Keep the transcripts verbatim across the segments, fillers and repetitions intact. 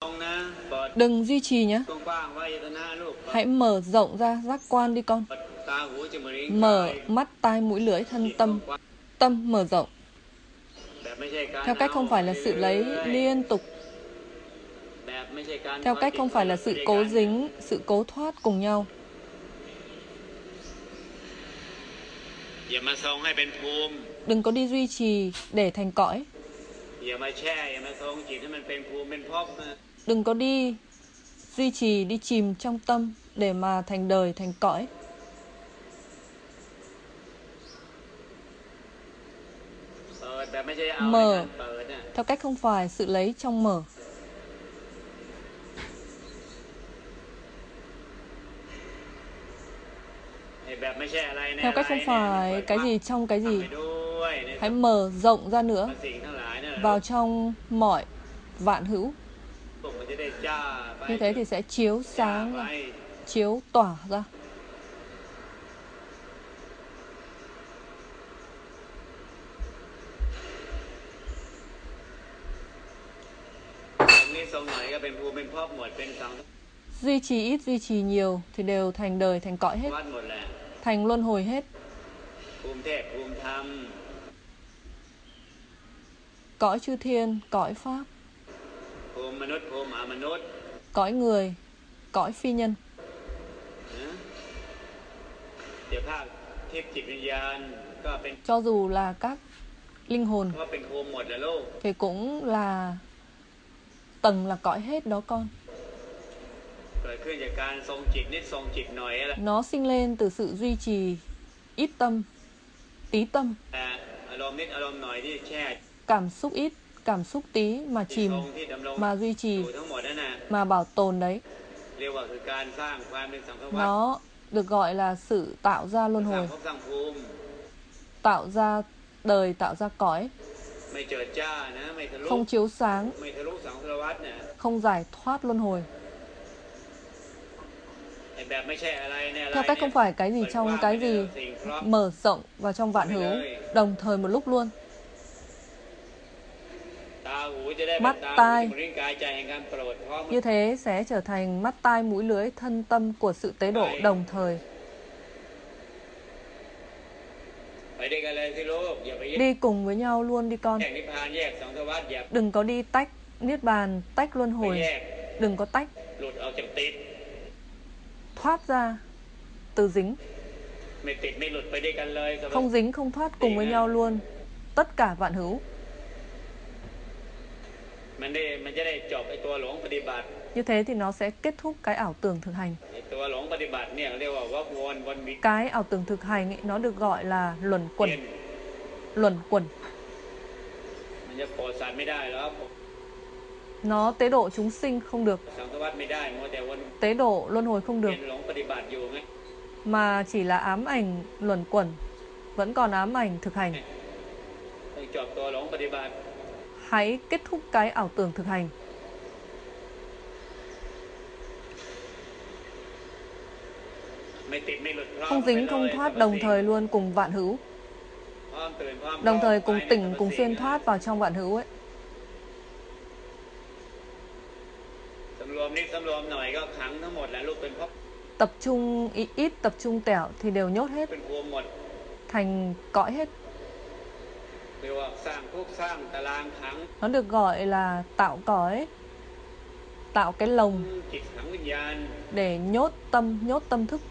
Đừng duy trì nhé. Hãy mở rộng ra giác quan đi con. Mở mắt, tai, mũi, lưỡi, thân, tâm. Tâm mở rộng. Theo cách không phải là sự lấy liên tục. Theo cách không phải là sự cố dính, sự cố thoát cùng nhau. Đừng có đi duy trì để thành cõi. Đừng có đi duy trì, đi chìm trong tâm để mà thành đời, thành cõi. Mở theo cách không phải sự lấy trong mở. Theo cách không phải cái gì trong cái gì. Hãy mở rộng ra nữa vào trong mọi vạn hữu. Như thế thì sẽ chiếu sáng ra, chiếu tỏa ra. Duy trì ít, duy trì nhiều thì đều thành đời, thành cõi hết. Thành luân hồi hết. Cõi chư thiên, cõi pháp. Cõi người, cõi phi nhân. Cho dù là các linh hồn thì cũng là tầng là cõi hết đó con. Nó sinh lên từ sự duy trì ít tâm, tí tâm. Cảm xúc ít, cảm xúc tí mà chìm, mà duy trì, mà bảo tồn đấy. Nó được gọi là sự tạo ra luân hồi, tạo ra đời, tạo ra cõi. Không chiếu sáng, không giải thoát luân hồi. Theo cách không phải cái gì trong cái gì, mở rộng vào trong vạn hữu đồng thời một lúc luôn. Mắt, tai. Như thế sẽ trở thành mắt, tai, mũi, lưỡi, thân, tâm của sự tế độ đồng thời. Đi cùng với nhau luôn đi con. Đừng có đi tách niết bàn, tách luân hồi. Đừng có tách. Thoát ra từ dính. Không dính, không thoát, cùng với nhau luôn. Tất cả vạn hữu. Như thế thì nó sẽ kết thúc cái ảo tưởng thực hành. Cái ảo tưởng thực hành ấy, nó được gọi là luẩn quẩn. Luẩn quẩn. Nó tế độ chúng sinh không được. Tế độ luân hồi không được. Mà chỉ là ám ảnh luẩn quẩn. Vẫn còn ám ảnh thực hành. Hãy kết thúc cái ảo tưởng thực hành. Không dính, không thoát đồng thời luôn cùng vạn hữu. Đồng thời cùng tỉnh, cùng xuyên thoát vào trong vạn hữu ấy. Tập trung ít, ít tập trung tẻo thì đều nhốt hết. Thành cõi hết. Nó được gọi là tạo cõi, tạo cái lồng để nhốt tâm, nhốt tâm thức.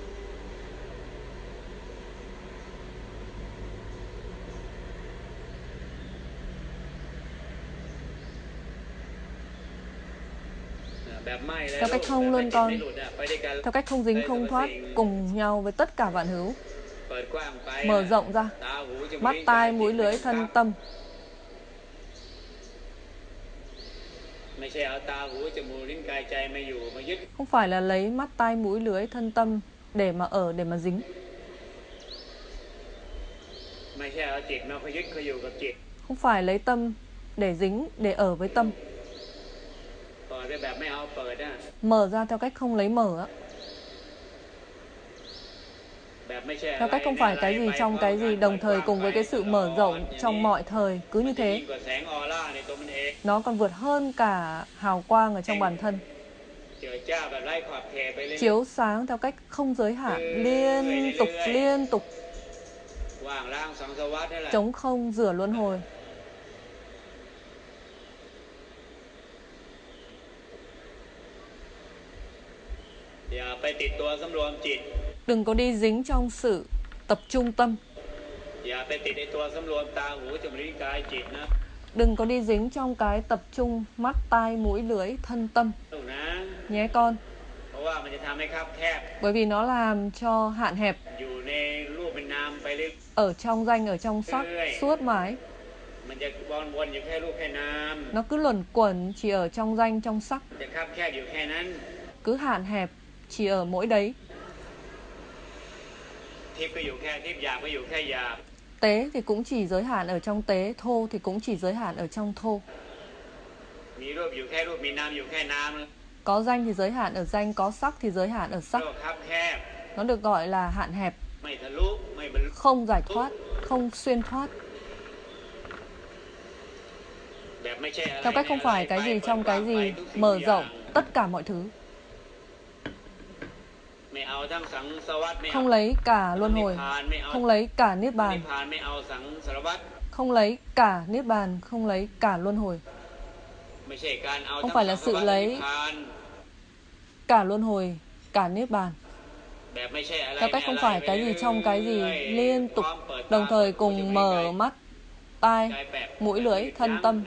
Theo cách không luôn con. Theo cách không dính, không thoát, cùng nhau với tất cả vạn hữu. Mở rộng ra. Mắt, tai, mũi, lưỡi, thân, tâm. Không phải là lấy mắt, tai, mũi, lưỡi, thân, tâm để mà ở, để mà dính. Không phải lấy tâm để dính, để ở với tâm. Mở ra theo cách không lấy mở á. Theo cách không phải cái gì trong cái gì, đồng thời cùng với cái sự mở rộng trong mọi thời. Cứ như thế, nó còn vượt hơn cả hào quang ở trong bản thân. Chiếu sáng theo cách không giới hạn, liên tục, liên tục. Trống không rửa luân hồi. Đừng có đi dính trong sự tập trung tâm. Đừng có đi dính trong cái tập trung mắt, tai, mũi, lưỡi, thân, tâm. Nhé con. Bởi vì nó làm cho hạn hẹp. Ở trong danh, ở trong sắc, suốt mãi. Nó cứ luẩn quẩn chỉ ở trong danh, trong sắc. Cứ hạn hẹp chỉ ở mỗi đấy. Tế thì cũng chỉ giới hạn ở trong tế, thô thì cũng chỉ giới hạn ở trong thô. Có danh thì giới hạn ở danh, có sắc thì giới hạn ở sắc. Nó được gọi là hạn hẹp, không giải thoát, không xuyên thoát. Theo cách không phải cái gì trong cái gì, mở rộng tất cả mọi thứ. Không lấy cả luân hồi, không lấy cả niết bàn, không lấy cả niết bàn, không lấy cả luân hồi. Không phải là sự lấy cả luân hồi, cả niết bàn. Theo cách không phải cái gì trong cái gì, liên tục, đồng thời cùng mở mắt, tai, mũi, lưỡi, thân, tâm.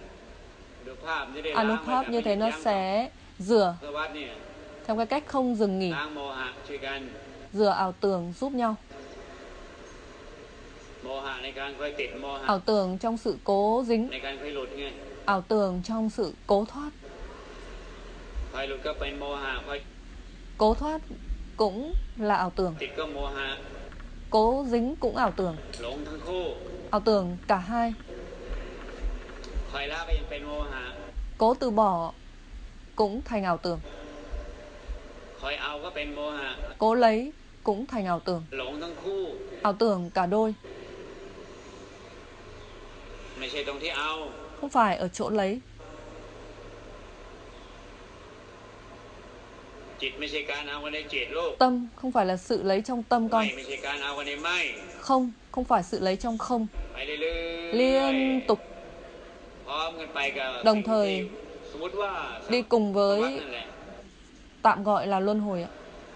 Anupap như thế nó sẽ rửa theo cái cách không dừng nghỉ. Rửa ảo tưởng giúp nhau. Ảo tưởng trong sự cố dính, ảo tưởng trong sự cố thoát. Cố thoát cũng là ảo tưởng, cố dính cũng ảo tưởng. Ảo tưởng cả hai. Cố từ bỏ cũng thành ảo tưởng, cố lấy cũng thành ảo tưởng. Ảo tưởng cả đôi. Không phải ở chỗ lấy. Tâm không phải là sự lấy trong tâm con. Không, không phải sự lấy trong không. Liên tục, đồng thời đi cùng với tạm gọi là luân hồi ạ.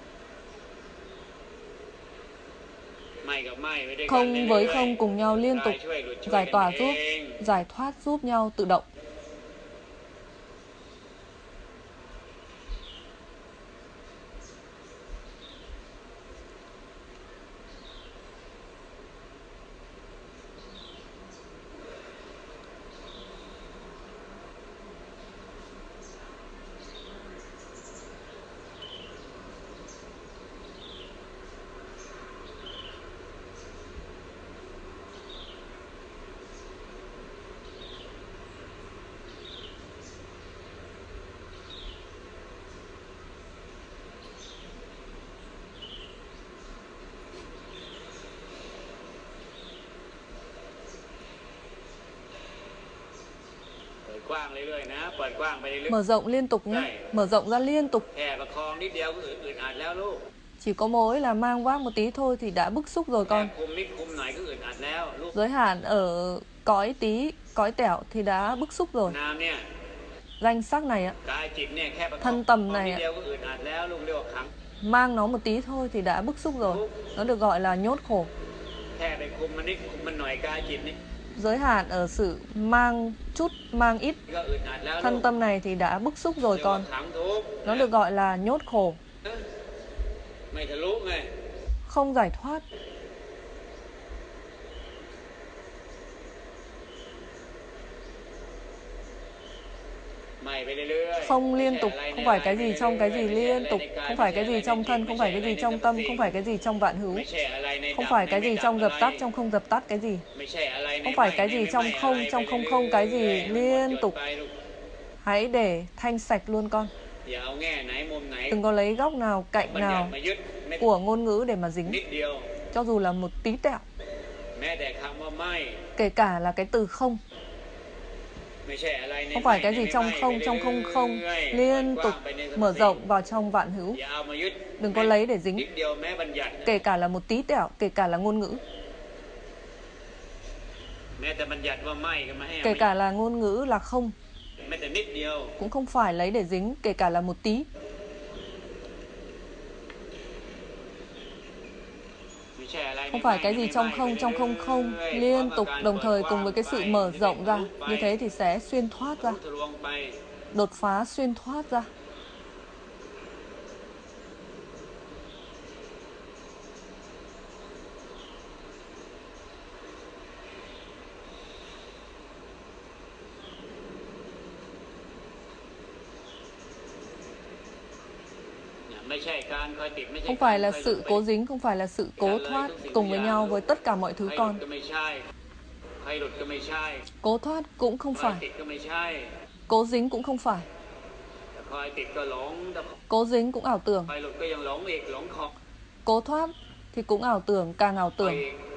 Không với không cùng nhau liên tục giải tỏa giúp, giải thoát giúp nhau tự động. Mở rộng liên tục nhé. Mở rộng ra liên tục. Chỉ có mỗi là mang vác một tí thôi thì đã bức xúc rồi con. Giới hạn ở cõi tí, cõi tẻo thì đã bức xúc rồi. Danh sắc này ạ, thân tầm này ạ, mang nó một tí thôi thì đã bức xúc rồi. Nó được gọi là nhốt khổ. Giới hạn ở sự mang chút, mang ít. Thân tâm này thì đã bức xúc rồi con. Nó được gọi là nhốt khổ, không giải thoát. Không liên tục, không phải cái gì trong cái gì liên tục, không phải cái gì trong thân, không phải cái gì trong tâm, không phải cái gì trong vạn hữu, không phải cái gì trong dập tắt, trong không dập tắt cái gì, không phải cái gì trong không, trong không không cái gì, liên tục. Hãy để thanh sạch luôn con. Đừng có lấy góc nào, cạnh nào của ngôn ngữ để mà dính, cho dù là một tí tẹo, kể cả là cái từ không. Không phải cái gì trong không, trong không không, liên tục mở rộng vào trong vạn hữu. Đừng có lấy để dính, kể cả là một tí tẹo, kể cả là ngôn ngữ. Kể cả là ngôn ngữ là không, cũng không phải lấy để dính, kể cả là một tí. Không phải cái gì trong không, trong không không, liên tục đồng thời cùng với cái sự mở rộng ra. Như thế thì sẽ xuyên thoát ra, đột phá xuyên thoát ra. Không phải là sự cố dính, không phải là sự cố thoát cùng với nhau với tất cả mọi thứ con. Cố thoát cũng không phải, cố dính cũng không phải. Cố dính cũng ảo tưởng, cố thoát thì cũng ảo tưởng, càng ảo tưởng.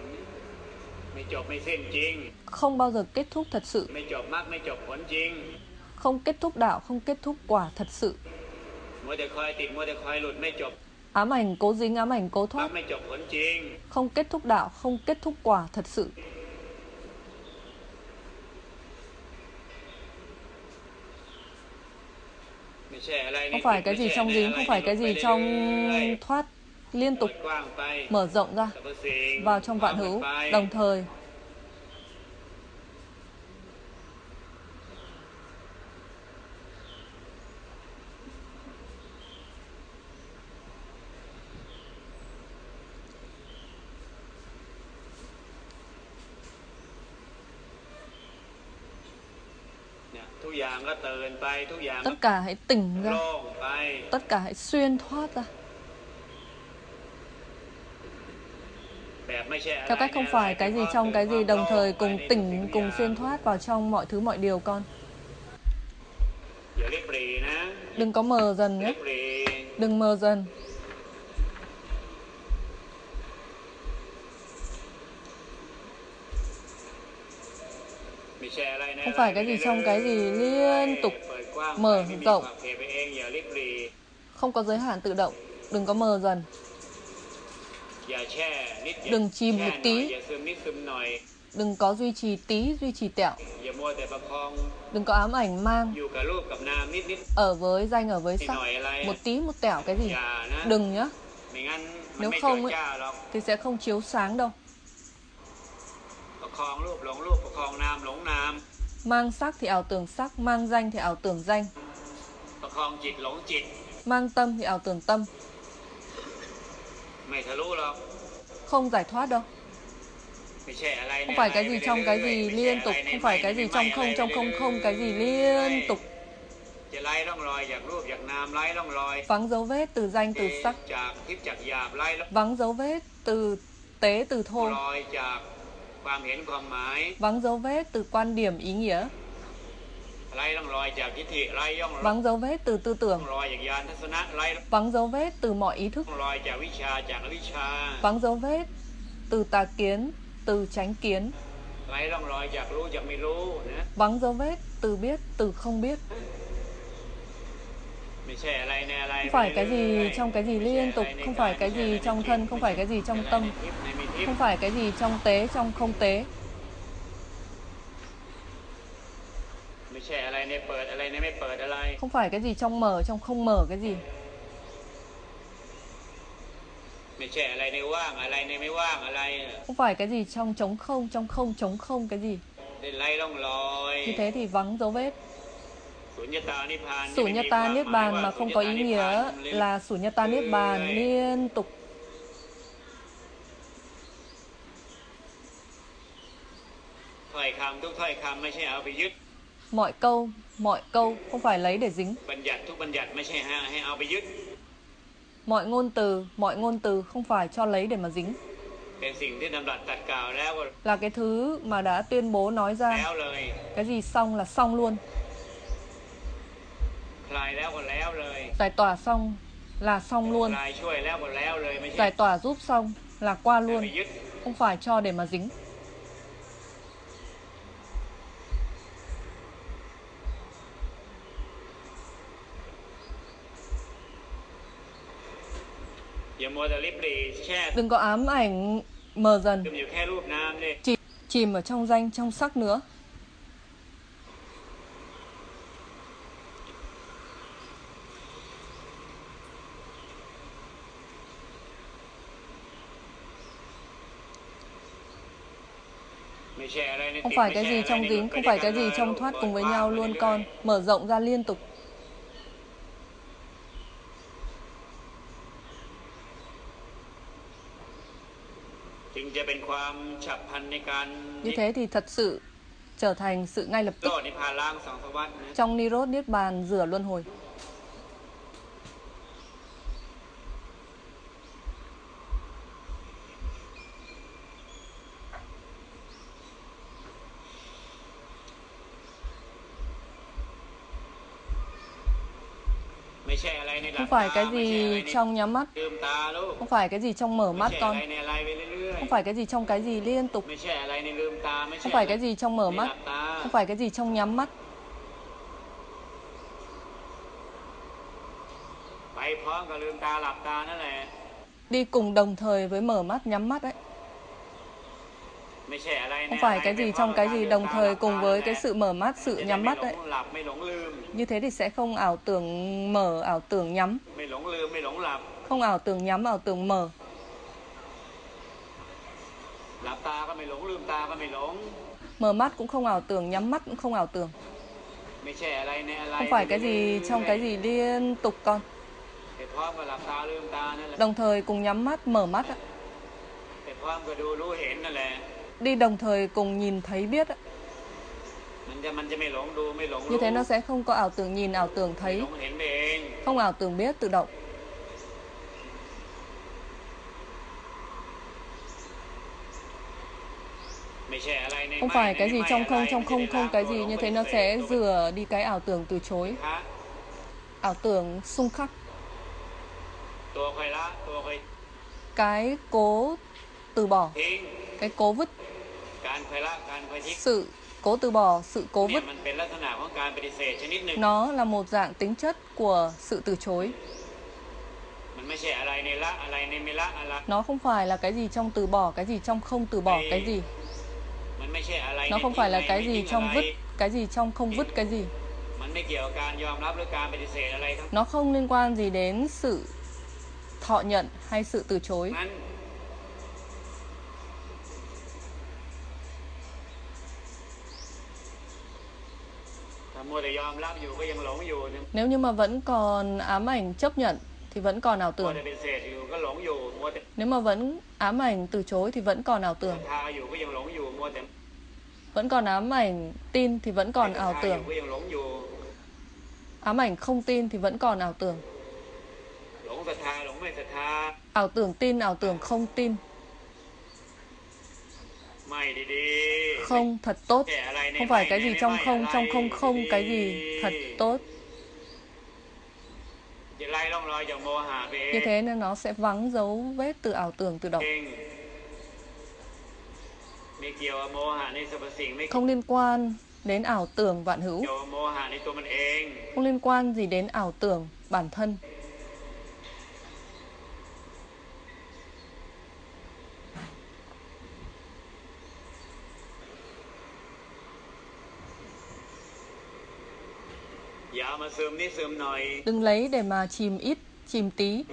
Không bao giờ kết thúc thật sự. Không kết thúc đạo, không kết thúc quả thật sự. Ám ảnh cố dính, ám ảnh cố thoát, không kết thúc đạo, không kết thúc quả thật sự. Không phải cái gì trong dính, không phải cái gì trong thoát, liên tục mở rộng ra vào trong vạn hữu, đồng thời. Tất cả hãy tỉnh ra, tất cả hãy xuyên thoát ra. Theo cách không phải cái gì trong cái gì đồng thời cùng tỉnh, cùng xuyên thoát vào trong mọi thứ mọi điều con. Đừng có mờ dần nhé, đừng mờ dần. Không phải cái gì trong cái gì liên tục mở rộng, không có giới hạn tự động. Đừng có mờ dần, đừng chìm một tí, đừng có duy trì tí, duy trì tẹo. Đừng có ám ảnh mang, ở với danh, ở với sắc, một tí một tẹo cái gì. Đừng nhá, nếu không ấy, thì sẽ không chiếu sáng đâu. Mang sắc thì ảo tưởng sắc, mang danh thì ảo tưởng danh. Mang tâm thì ảo tưởng tâm. Không giải thoát đâu. Không phải cái gì trong cái gì liên tục, không phải cái gì trong không, trong không không, cái gì liên tục. Vắng dấu vết từ danh, từ sắc. Vắng dấu vết từ tế, từ thô. Vắng dấu vết từ quan điểm, ý nghĩa. Vắng dấu vết từ tư tưởng. Vắng dấu vết từ mọi ý thức. Vắng dấu vết từ tà kiến, từ chánh kiến. Vắng dấu vết từ biết, từ không biết. Không phải cái gì trong cái gì liên tục, không phải cái gì trong thân, không phải cái gì trong tâm, không phải cái gì trong tế, trong không tế. Không phải cái gì trong mở, trong không mở cái gì. Không phải cái gì trong trống không, trong không trống không cái gì. Như thế thì vắng dấu vết. Sunyata Niết Bàn mà không có ý nghĩa là Sunyata Niết Bàn liên tục. Mọi câu, mọi câu không phải lấy để dính. Mọi ngôn từ, mọi ngôn từ không phải cho lấy để mà dính. Là cái thứ mà đã tuyên bố nói ra. Cái gì xong là xong luôn. Giải tỏa xong là xong luôn. Giải tỏa giúp xong là qua luôn, không phải cho để mà dính. Đừng có ám ảnh mờ dần, chỉ chìm ở trong danh trong sắc nữa. Không phải cái gì trong dính, không phải cái gì trong thoát cùng với nhau luôn con. Mở rộng ra liên tục. Như thế thì thật sự trở thành sự ngay lập tức trong Nirod Niết Bàn rửa luân hồi. Không phải cái gì trong nhắm mắt, không phải cái gì trong mở mắt con, không phải cái gì trong cái gì liên tục, không phải cái gì trong mở mắt, không phải cái gì trong nhắm mắt. Đi cùng đồng thời với mở mắt nhắm mắt ấy. Không phải cái gì trong cái gì đồng thời cùng với cái sự mở mắt, sự nhắm mắt đấy. Như thế thì sẽ không ảo tưởng mở, ảo tưởng nhắm. Không ảo tưởng nhắm, ảo tưởng mở. Mở mắt cũng không ảo tưởng, nhắm mắt cũng không ảo tưởng. Không phải cái gì trong cái gì liên tục con. Đồng thời cùng nhắm mắt, mở mắt ạ. Đi đồng thời cùng nhìn thấy biết ạ. Như thế nó sẽ không có ảo tưởng nhìn, ảo tưởng thấy. Không ảo tưởng biết, tự động. Không phải cái gì trong không, trong không, không cái gì. Như thế nó sẽ rửa đi cái ảo tưởng từ chối, ảo tưởng xung khắc. Cái cố từ bỏ, cái cố vứt, sự cố từ bỏ, sự cố vứt, nó là một dạng tính chất của sự từ chối. Nó không phải là cái gì trong từ bỏ, cái gì trong không từ bỏ cái gì. Nó không phải là cái gì trong vứt, cái gì trong không vứt cái gì. Nó không liên quan gì đến sự thọ nhận hay sự từ chối. Nếu như mà vẫn còn ám ảnh chấp nhận thì vẫn còn ảo tưởng. Nếu mà vẫn ám ảnh từ chối thì vẫn còn ảo tưởng. Vẫn còn ám ảnh tin thì vẫn còn ảo tưởng. Ám ảnh không tin thì vẫn còn ảo tưởng. Ảo tưởng tin, ảo tưởng không tin. Không thật tốt. Không phải cái gì trong không, trong không không cái gì thật tốt. Như thế nên nó sẽ vắng dấu vết từ ảo tưởng tự động. Không liên quan đến ảo tưởng vạn hữu. Không liên quan gì đến ảo tưởng bản thân. Đừng lấy để mà chìm ít, chìm tí.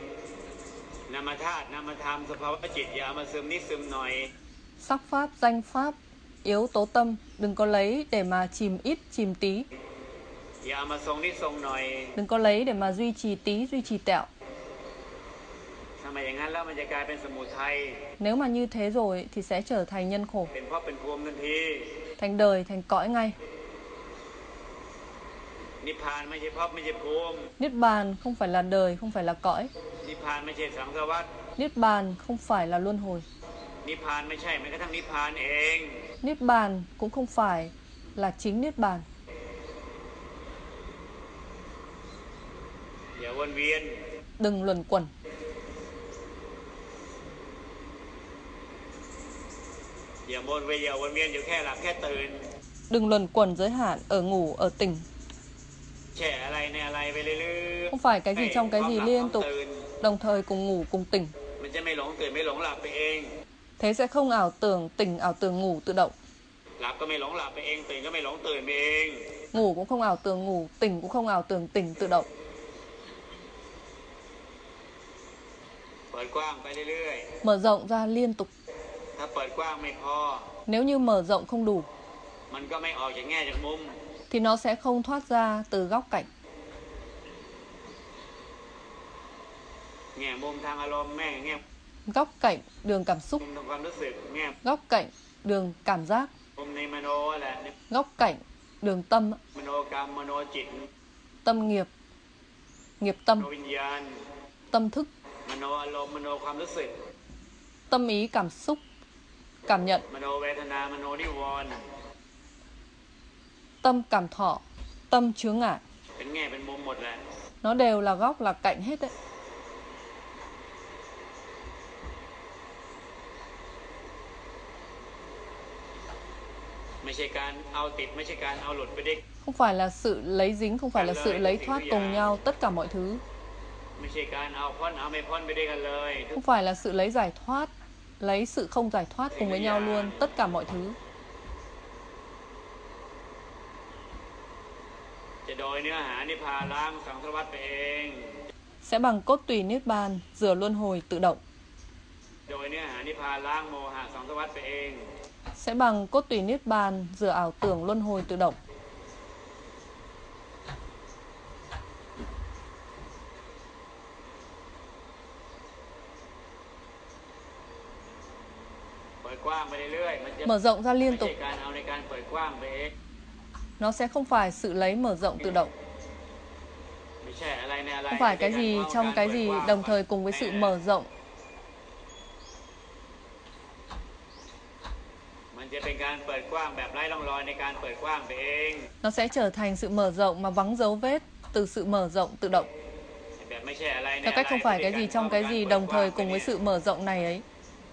Sắc pháp, danh pháp, yếu tố tâm, đừng có lấy để mà chìm ít, chìm tí. Đừng có lấy để mà duy trì tí, duy trì tẹo. Nếu mà như thế rồi thì sẽ trở thành nhân khổ, thành đời, thành cõi ngay. Niết bàn không phải là đời, không phải là cõi. Niết bàn không phải là luân hồi. Niết bàn cũng không phải là chính Niết bàn. Đừng luẩn quẩn. Đừng luẩn quẩn giới hạn ở ngủ, ở tỉnh. Không phải cái gì trong cái gì liên tục, đồng thời cùng ngủ cùng tỉnh. Thế sẽ không ảo tưởng tỉnh, ảo tưởng ngủ tự động. Ngủ cũng không ảo tưởng ngủ, tỉnh cũng không ảo tưởng tỉnh tự động. Mở rộng ra liên tục. Nếu như mở rộng không đủ thì nó sẽ không thoát ra từ góc cạnh. Góc cạnh đường cảm xúc, góc cạnh đường cảm giác, góc cạnh đường tâm, tâm nghiệp, nghiệp tâm, tâm thức, tâm ý cảm xúc, cảm nhận, tâm cảm thọ, tâm chướng ngại. Nó đều là góc, là cạnh hết đấy. Không phải là sự lấy dính, không phải là sự lấy thoát cùng nhau tất cả mọi thứ. Không phải là sự lấy giải thoát, lấy sự không giải thoát cùng với nhau luôn tất cả mọi thứ. Sẽ bằng cốt tùy niết bàn rửa luân hồi tự động. Sẽ bằng cốt tùy niết bàn rửa ảo tưởng luân hồi tự động. Mở rộng ra liên tục. Nó sẽ không phải sự lấy mở rộng tự động. Không phải cái gì trong cái gì đồng thời cùng với sự mở rộng. Nó sẽ trở thành sự mở rộng mà vắng dấu vết từ sự mở rộng tự động. Theo cách không phải cái gì trong cái gì đồng thời cùng với sự mở rộng này ấy.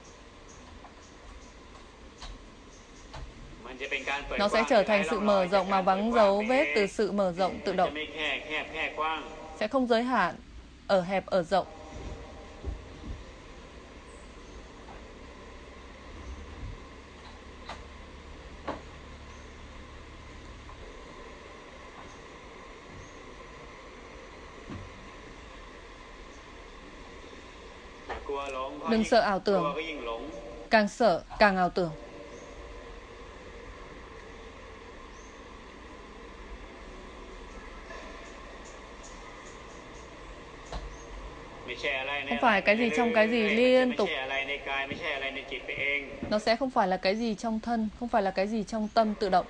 Nó sẽ trở thành sự mở rộng mà vắng dấu vết từ sự mở rộng tự động. Sẽ không giới hạn ở hẹp ở rộng. Đừng sợ ảo tưởng. Càng sợ càng ảo tưởng. Không phải cái gì trong cái gì liên tục. Nó sẽ không phải là cái gì trong thân, không phải là cái gì trong tâm tự động.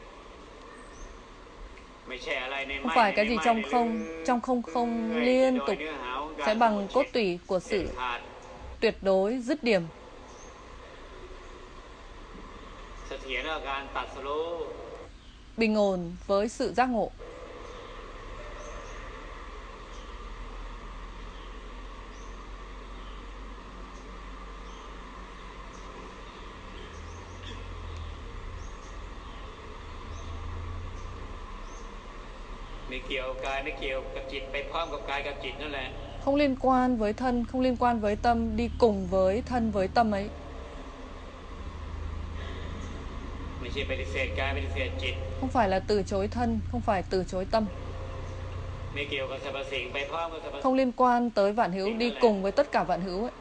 Không phải cái gì trong không, trong không không liên tục. Sẽ bằng cốt tủy của sự tuyệt đối dứt điểm. Bình ổn với sự giác ngộ. Không liên quan với thân, không liên quan với tâm, đi cùng với thân với tâm ấy. Không phải là từ chối thân, không phải từ chối tâm. Không liên quan tới vạn hữu, đi cùng với tất cả vạn hữu ấy.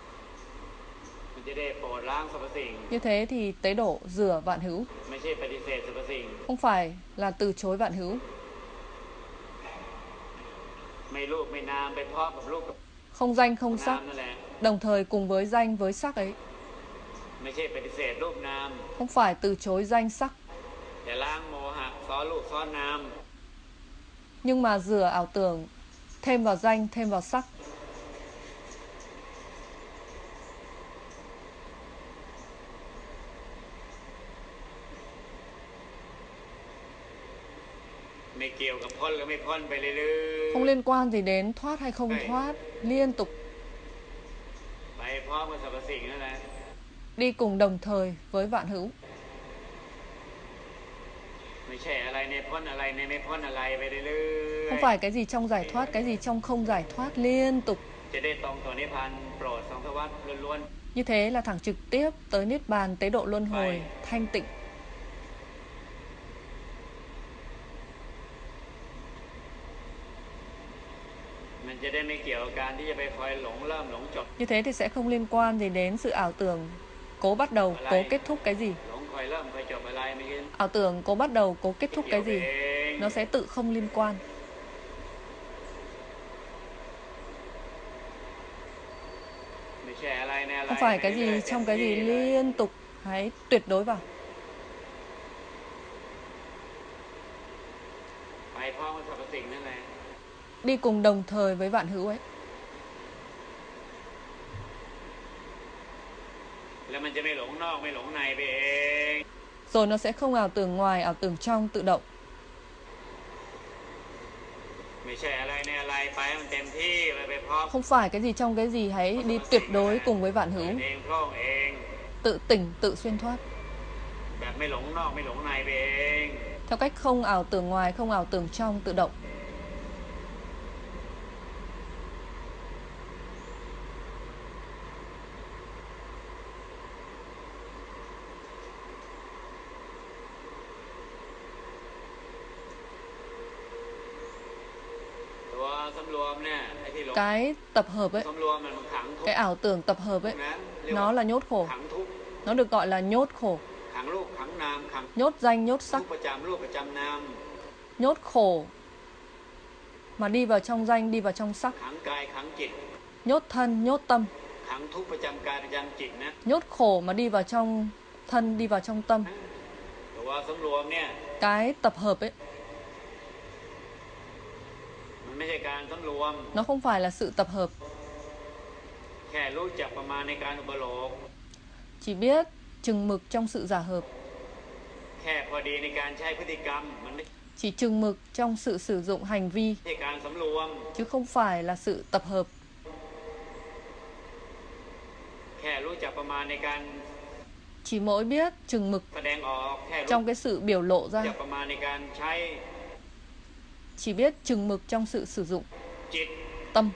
Như thế thì tế độ rửa vạn hữu. Không phải là từ chối vạn hữu. Không danh không sắc, đồng thời cùng với danh với sắc ấy. Không phải từ chối danh sắc, nhưng mà rửa ảo tưởng, thêm vào danh, thêm vào sắc. Không liên quan gì đến thoát hay không thoát, liên tục đi cùng đồng thời với vạn hữu. Không phải cái gì trong giải thoát, cái gì trong không giải thoát, liên tục. Như thế là thẳng trực tiếp tới Niết Bàn tế độ luân hồi thanh tịnh. Như thế thì sẽ không liên quan gì đến sự ảo tưởng cố bắt đầu, cố kết thúc cái gì. Ảo tưởng cố bắt đầu, cố kết thúc cái gì, nó sẽ tự không liên quan. Không phải cái gì trong cái gì liên tục, hãy tuyệt đối vào. Đi cùng đồng thời với vạn hữu ấy. Rồi nó sẽ không ảo tưởng ngoài, ảo tưởng trong tự động. Không phải cái gì trong cái gì, hãy đi tuyệt đối cùng với vạn hữu. Tự tỉnh, tự xuyên thoát. Theo cách không ảo tưởng ngoài, không ảo tưởng trong tự động. Cái tập hợp ấy, cái ảo tưởng tập hợp ấy, nó là nhốt khổ. Nó được gọi là nhốt khổ. Nhốt danh, nhốt sắc. Nhốt khổ mà đi vào trong danh, đi vào trong sắc. Nhốt thân, nhốt tâm. Nhốt khổ mà đi vào trong thân, đi vào trong tâm. Cái tập hợp ấy, nó không phải là sự tập hợp. Chỉ biết chừng mực trong sự giả hợp. Chỉ chừng mực trong sự sử dụng hành vi, chứ không phải là sự tập hợp. Chỉ mỗi biết chừng mực trong cái sự biểu lộ ra. Chỉ biết chừng mực trong sự sử dụng tâm.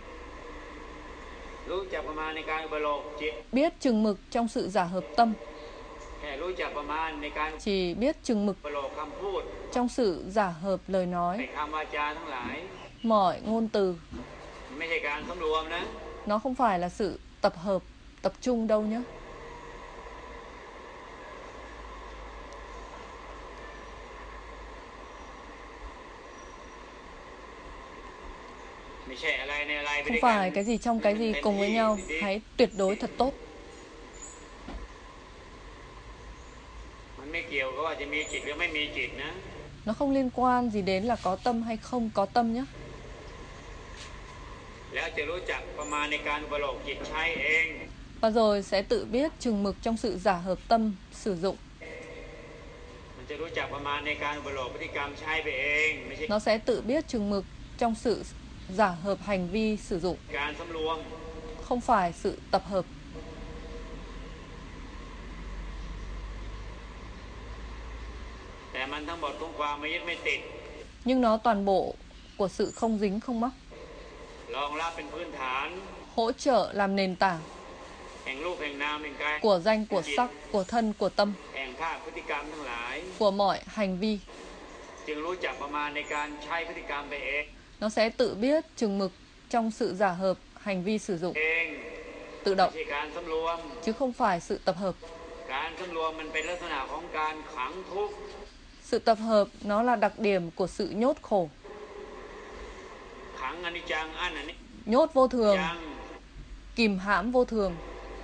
Biết chừng mực trong sự giả hợp tâm. Chỉ biết chừng mực trong sự giả hợp lời nói, mọi ngôn từ. Nó không phải là sự tập hợp, tập trung đâu nhé. Không phải cái gì trong cái gì cùng với nhau, hãy tuyệt đối thật tốt. Nó không liên quan gì đến là có tâm hay không có tâm nhé. Và rồi sẽ tự biết chừng mực trong sự giả hợp tâm sử dụng. Nó sẽ tự biết chừng mực trong sự giả hợp hành vi sử dụng. Không phải sự tập hợp. Nhưng nó toàn bộ của sự không dính không mắc. Hỗ trợ làm nền tảng của danh, của sắc, của thân, của tâm, của mọi hành vi. Nó sẽ tự biết chừng mực trong sự giả hợp hành vi sử dụng tự động, chứ không phải sự tập hợp. Sự tập hợp nó là đặc điểm của sự nhốt khổ. Nhốt vô thường, kìm hãm vô thường.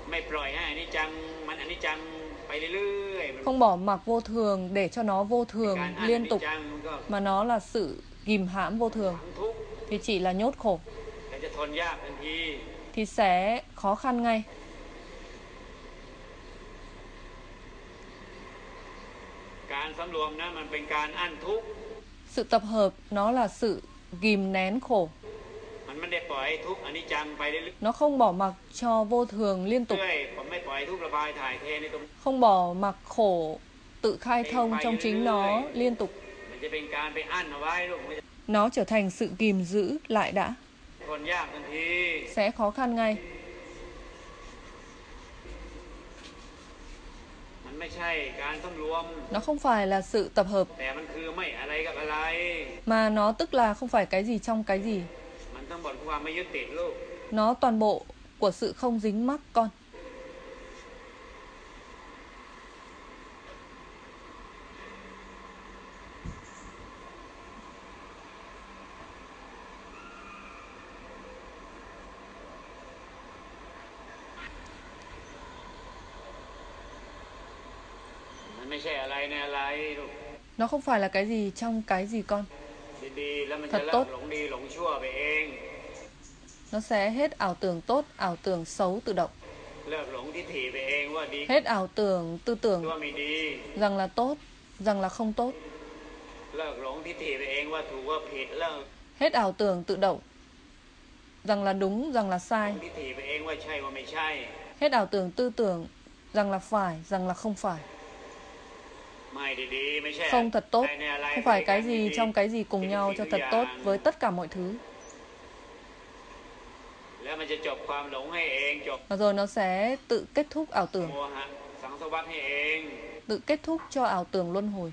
Không bỏ mặc vô thường để cho nó vô thường liên tục, mà nó là sự kìm hãm vô thường, thì chỉ là nhốt khổ, thì sẽ khó khăn ngay. Sự tập hợp nó là sự ghìm nén khổ. Nó không bỏ mặc cho vô thường liên tục. Không bỏ mặc khổ tự khai thông trong chính nó liên tục. Nó trở thành sự ghìm giữ lại đã. Sẽ khó khăn ngay. Nó không phải là sự tập hợp, mà nó tức là không phải cái gì trong cái gì. Nó toàn bộ của sự không dính mắc con. Nó không phải là cái gì trong cái gì con. Thật tốt. Nó sẽ hết ảo tưởng tốt, ảo tưởng xấu tự động. Hết ảo tưởng tư tưởng rằng là tốt, rằng là không tốt. Hết ảo tưởng tự động rằng là đúng, rằng là sai. Hết ảo tưởng tư tưởng rằng là phải, rằng là không phải. Không thật tốt. Không phải cái gì trong cái gì cùng nhau cho thật tốt với tất cả mọi thứ. Và rồi nó sẽ tự kết thúc ảo tưởng. Tự kết thúc cho ảo tưởng luân hồi.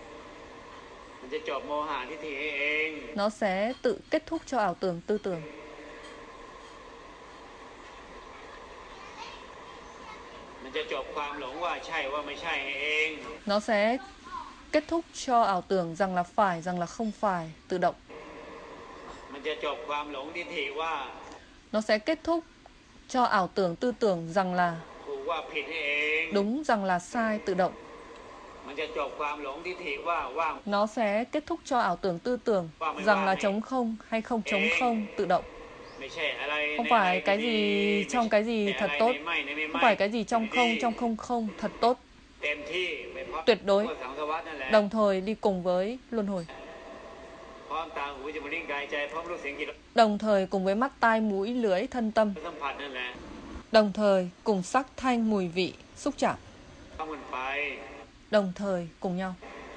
Nó sẽ tự kết thúc cho ảo tưởng tư tưởng. Nó sẽ kết thúc cho ảo tưởng rằng là phải, rằng là không phải, tự động. Nó sẽ kết thúc cho ảo tưởng tư tưởng rằng là đúng, rằng là sai, tự động. Nó sẽ kết thúc cho ảo tưởng tư tưởng rằng là trống không hay không trống không, tự động. Không phải cái gì trong cái gì thật tốt. Không phải cái gì trong không, trong không không, thật tốt. Tuyệt đối. Đồng thời đi cùng với luân hồi. Đồng thời cùng với mắt, tai, mũi, lưỡi, thân, tâm. Đồng thời cùng sắc, thanh, mùi, vị, xúc chạm. Đồng thời cùng nhau.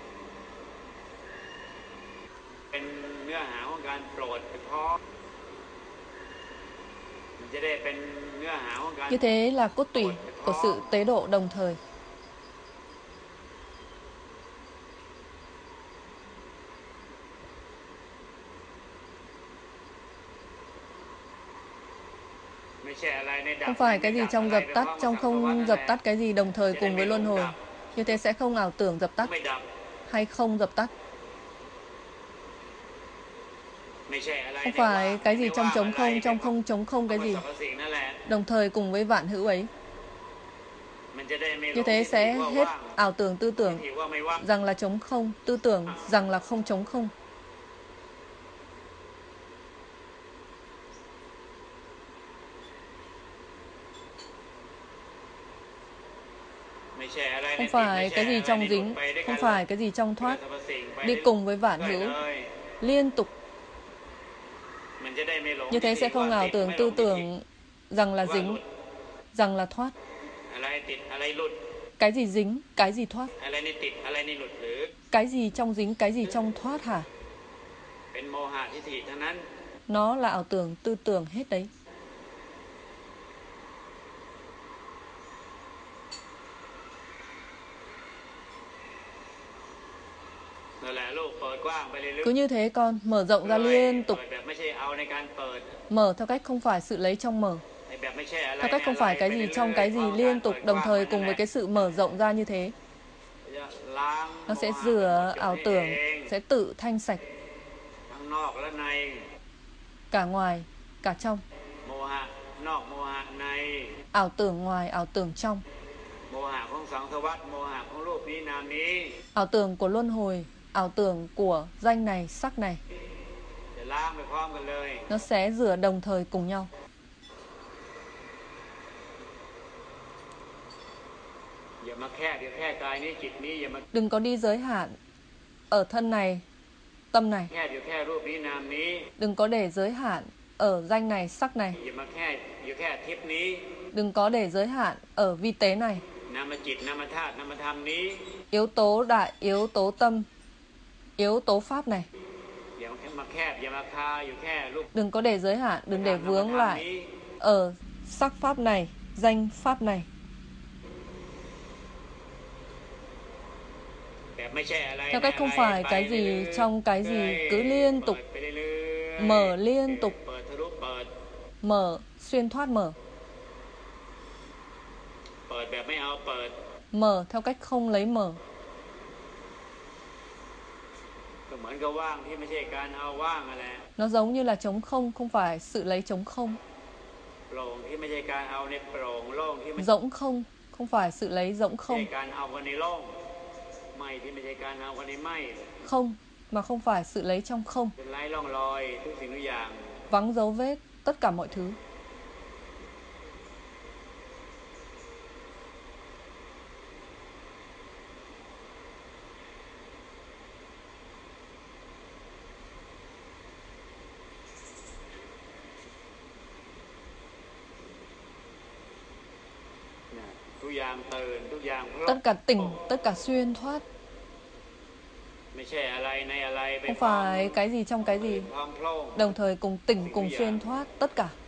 Như thế là cốt tủy của sự tế độ đồng thời. Không phải cái gì trong dập tắt, trong không dập tắt cái gì đồng thời cùng với luân hồi. Như thế sẽ không ảo tưởng dập tắt hay không dập tắt. Không phải cái gì trong trống không, trong không trống không cái gì. Đồng thời cùng với vạn hữu ấy. Như thế sẽ hết ảo tưởng tư tưởng rằng là trống không, tư tưởng rằng là không trống không. Không phải cái gì trong dính, không phải cái gì trong thoát. Đi cùng với vạn hữu liên tục. Như thế sẽ không ảo tưởng tư tưởng rằng là dính, rằng là thoát. Cái gì dính, cái gì thoát. Cái gì trong dính, cái gì trong thoát hả? Nó là ảo tưởng tư tưởng hết đấy. Cứ như thế con, mở rộng ra liên tục. Mở theo cách không phải sự lấy trong mở. Theo cách không phải cái gì trong cái gì liên tục, đồng thời cùng với cái sự mở rộng ra như thế. Nó sẽ rửa ảo tưởng, sẽ tự thanh sạch. Cả ngoài, cả trong. Ảo tưởng ngoài, ảo tưởng trong. Ảo tưởng của luân hồi, ảo tưởng của danh này, sắc này. Nó sẽ rửa đồng thời cùng nhau. Đừng có đi giới hạn ở thân này, tâm này. Đừng có để giới hạn ở danh này, sắc này. Đừng có để giới hạn ở vi tế này. Yếu tố đại, yếu tố tâm, yếu tố pháp này. Đừng có để giới hạn, đừng để vướng lại ở sắc pháp này, danh pháp này. Theo cách không phải cái gì trong cái gì, cứ liên tục mở, liên tục mở, xuyên thoát mở. Mở theo cách không lấy mở. Nó giống như là trống không, không phải sự lấy trống không. Rỗng không, không phải sự lấy rỗng không. Không, mà không phải sự lấy trong không. Vắng dấu vết, tất cả mọi thứ. Tất cả tỉnh, tất cả xuyên thoát. Không phải cái gì trong cái gì, đồng thời cùng tỉnh, cùng xuyên thoát tất cả.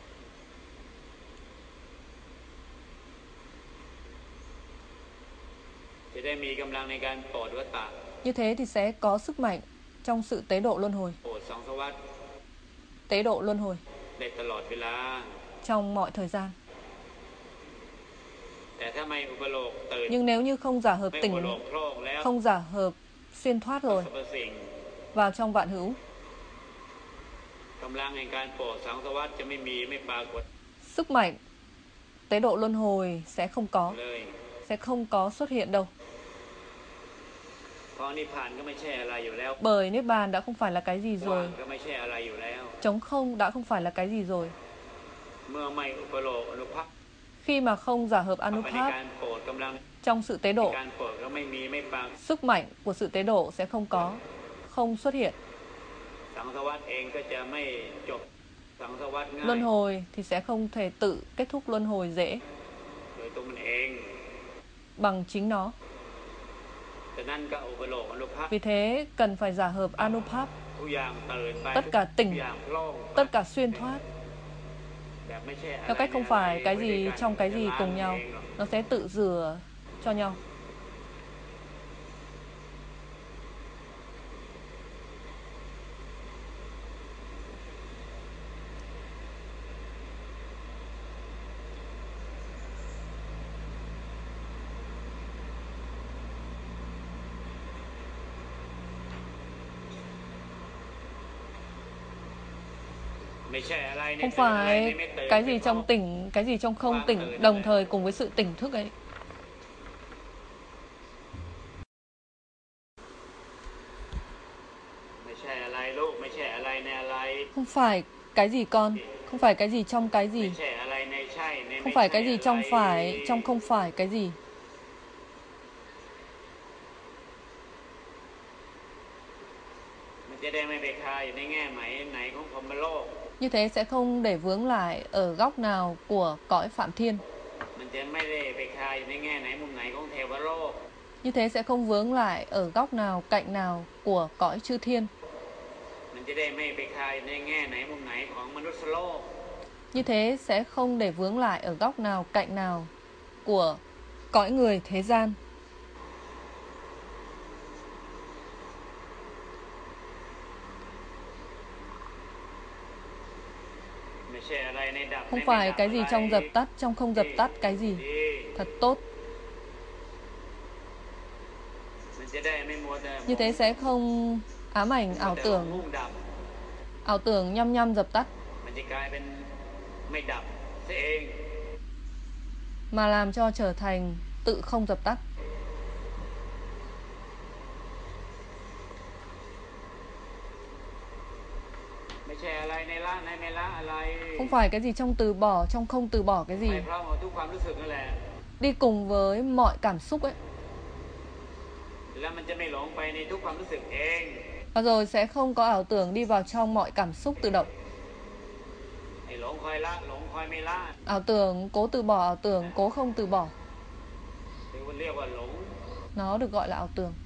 Như thế thì sẽ có sức mạnh trong sự tế độ luân hồi. Tế độ luân hồi trong mọi thời gian. Nhưng nếu như không giả hợp tỉnh, không giả hợp xuyên thoát rồi vào trong vạn hữu, sức mạnh tế độ luân hồi sẽ không có, sẽ không có xuất hiện đâu. Bởi Niết Bàn đã không phải là cái gì rồi, trống không đã không phải là cái gì rồi. Khi mà không giả hợp Anupap trong sự tế độ, sức mạnh của sự tế độ sẽ không có, không xuất hiện. Luân hồi thì sẽ không thể tự kết thúc luân hồi dễ bằng chính nó. Vì thế cần phải giả hợp Anupap, tất cả tỉnh, tất cả xuyên thoát. Theo cách không phải cái gì trong cái gì cùng nhau, nó sẽ tự rửa cho nhau. Không phải cái gì trong tỉnh, cái gì trong không tỉnh, đồng thời cùng với sự tỉnh thức ấy. Không phải cái gì con, không phải cái gì trong cái gì, không phải cái gì trong phải, trong không phải cái gì. Như thế sẽ không để vướng lại ở góc nào của cõi Phạm Thiên. Như thế sẽ không vướng lại ở góc nào, cạnh nào của cõi Chư Thiên. Như thế sẽ không để vướng lại ở góc nào, cạnh nào của cõi người thế gian. Không phải cái gì trong dập tắt, trong không dập tắt cái gì. Thật tốt. Như thế sẽ không ám ảnh ảo tưởng, ảo tưởng nhăm nhăm dập tắt, mà làm cho trở thành tự không dập tắt. Không phải cái gì trong từ bỏ, trong không từ bỏ cái gì. Đi cùng với mọi cảm xúc ấy. Và rồi sẽ không có ảo tưởng đi vào trong mọi cảm xúc tự động. Ảo tưởng cố từ bỏ, ảo tưởng cố không từ bỏ, nó được gọi là ảo tưởng.